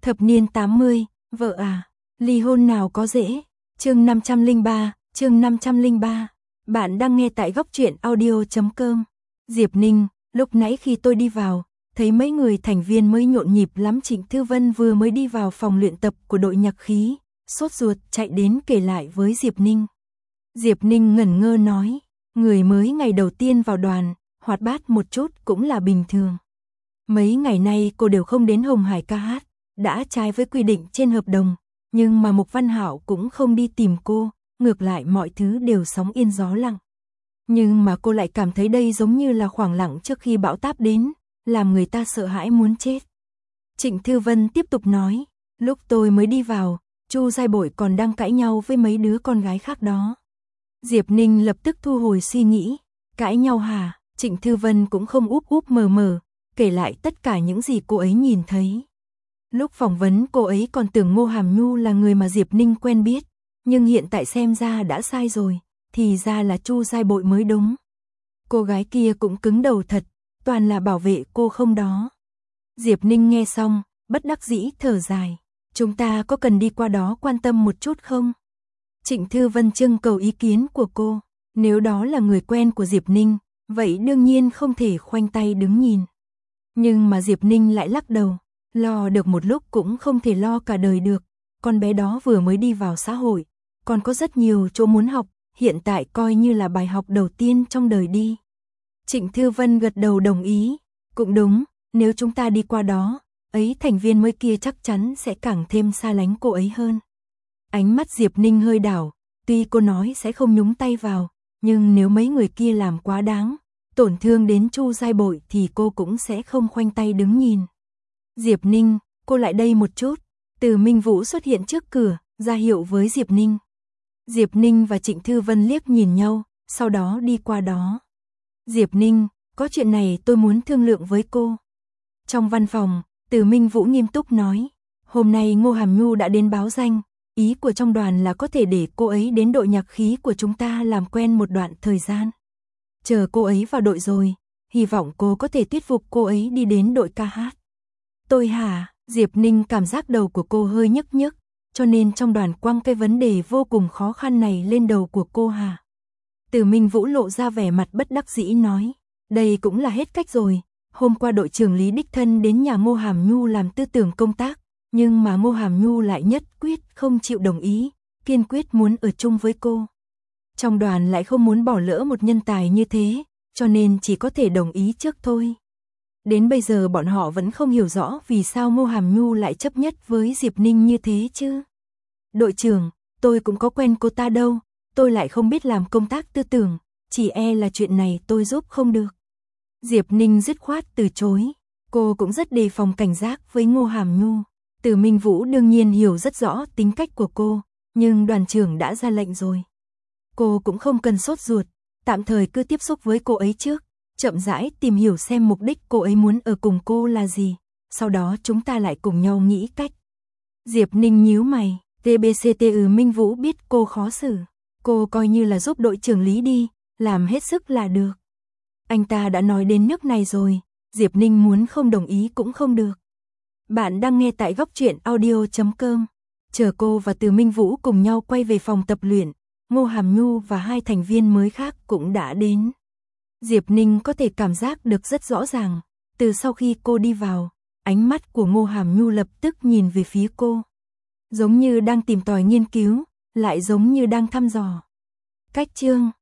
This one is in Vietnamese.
Thập niên 80, vợ à, ly hôn nào có dễ. Chương 503. Bạn đang nghe tại góc truyện audio.com. Diệp Ninh, lúc nãy khi tôi đi vào, thấy mấy người thành viên mới nhộn nhịp lắm. Trịnh Thư Vân vừa mới đi vào phòng luyện tập của đội nhạc khí, sốt ruột chạy đến kể lại với Diệp Ninh. Diệp Ninh ngẩn ngơ nói, người mới ngày đầu tiên vào đoàn, hoạt bát một chút cũng là bình thường. Mấy ngày nay cô đều không đến Hồng Hải ca hát, đã trái với quy định trên hợp đồng, nhưng mà Mục Văn Hạo cũng không đi tìm cô, ngược lại mọi thứ đều sóng yên gió lặng. Nhưng mà cô lại cảm thấy đây giống như là khoảng lặng trước khi bão táp đến, làm người ta sợ hãi muốn chết. Trịnh Thư Vân tiếp tục nói, lúc tôi mới đi vào, Chu Giai Bội còn đang cãi nhau với mấy đứa con gái khác đó. Diệp Ninh lập tức thu hồi suy nghĩ, cãi nhau hả? Trịnh Thư Vân cũng không úp mờ mờ, kể lại tất cả những gì cô ấy nhìn thấy. Lúc phỏng vấn cô ấy còn tưởng Ngô Hàm Nhu là người mà Diệp Ninh quen biết, nhưng hiện tại xem ra đã sai rồi, thì ra là Chu Giai Bội mới đúng. Cô gái kia cũng cứng đầu thật, toàn là bảo vệ cô không đó. Diệp Ninh nghe xong, bất đắc dĩ thở dài, chúng ta có cần đi qua đó quan tâm một chút không? Trịnh Thư Vân trưng cầu ý kiến của cô, nếu đó là người quen của Diệp Ninh, vậy đương nhiên không thể khoanh tay đứng nhìn. Nhưng mà Diệp Ninh lại lắc đầu, lo được một lúc cũng không thể lo cả đời được, con bé đó vừa mới đi vào xã hội, còn có rất nhiều chỗ muốn học, hiện tại coi như là bài học đầu tiên trong đời đi. Trịnh Thư Vân gật đầu đồng ý, cũng đúng, nếu chúng ta đi qua đó, ấy thành viên mới kia chắc chắn sẽ càng thêm xa lánh cô ấy hơn. Ánh mắt Diệp Ninh hơi đảo, tuy cô nói sẽ không nhúng tay vào, nhưng nếu mấy người kia làm quá đáng, tổn thương đến Chu Giai Bội thì cô cũng sẽ không khoanh tay đứng nhìn. Diệp Ninh, cô lại đây một chút. Từ Minh Vũ xuất hiện trước cửa, ra hiệu với Diệp Ninh. Diệp Ninh và Trịnh Thư Vân liếc nhìn nhau, sau đó đi qua đó. Diệp Ninh, có chuyện này tôi muốn thương lượng với cô. Trong văn phòng, Từ Minh Vũ nghiêm túc nói, hôm nay Ngô Hàm Nhu đã đến báo danh, ý của trong đoàn là có thể để cô ấy đến đội nhạc khí của chúng ta làm quen một đoạn thời gian. Chờ cô ấy vào đội rồi, hy vọng cô có thể thuyết phục cô ấy đi đến đội ca hát. Tôi hả? Diệp Ninh cảm giác đầu của cô hơi nhức nhức, cho nên trong đoàn quăng cái vấn đề vô cùng khó khăn này lên đầu của cô hả? Từ Minh Vũ lộ ra vẻ mặt bất đắc dĩ nói, đây cũng là hết cách rồi, hôm qua đội trưởng Lý đích thân đến nhà Ngô Hàm Nhu làm tư tưởng công tác, nhưng mà Ngô Hàm Nhu lại nhất quyết không chịu đồng ý, kiên quyết muốn ở chung với cô. Trong đoàn lại không muốn bỏ lỡ một nhân tài như thế, cho nên chỉ có thể đồng ý trước thôi. Đến bây giờ bọn họ vẫn không hiểu rõ vì sao Ngô Hàm Nhu lại chấp nhất với Diệp Ninh như thế chứ. Đội trưởng, tôi cũng có quen cô ta đâu, tôi lại không biết làm công tác tư tưởng, chỉ e là chuyện này tôi giúp không được. Diệp Ninh dứt khoát từ chối, cô cũng rất đề phòng cảnh giác với Ngô Hàm Nhu. Từ Minh Vũ đương nhiên hiểu rất rõ tính cách của cô, nhưng đoàn trưởng đã ra lệnh rồi. Cô cũng không cần sốt ruột, tạm thời cứ tiếp xúc với cô ấy trước, chậm rãi tìm hiểu xem mục đích cô ấy muốn ở cùng cô là gì, sau đó chúng ta lại cùng nhau nghĩ cách. Diệp Ninh nhíu mày, TBCTU Minh Vũ biết cô khó xử, cô coi như là giúp đội trưởng Lý đi, làm hết sức là được. Anh ta đã nói đến nước này rồi, Diệp Ninh muốn không đồng ý cũng không được. Bạn đang nghe tại góc truyện audio.com. Chờ cô và Từ Minh Vũ cùng nhau quay về phòng tập luyện, Ngô Hàm Nhu và hai thành viên mới khác cũng đã đến. Diệp Ninh có thể cảm giác được rất rõ ràng, từ sau khi cô đi vào, ánh mắt của Ngô Hàm Nhu lập tức nhìn về phía cô. Giống như đang tìm tòi nghiên cứu, lại giống như đang thăm dò. Cách chương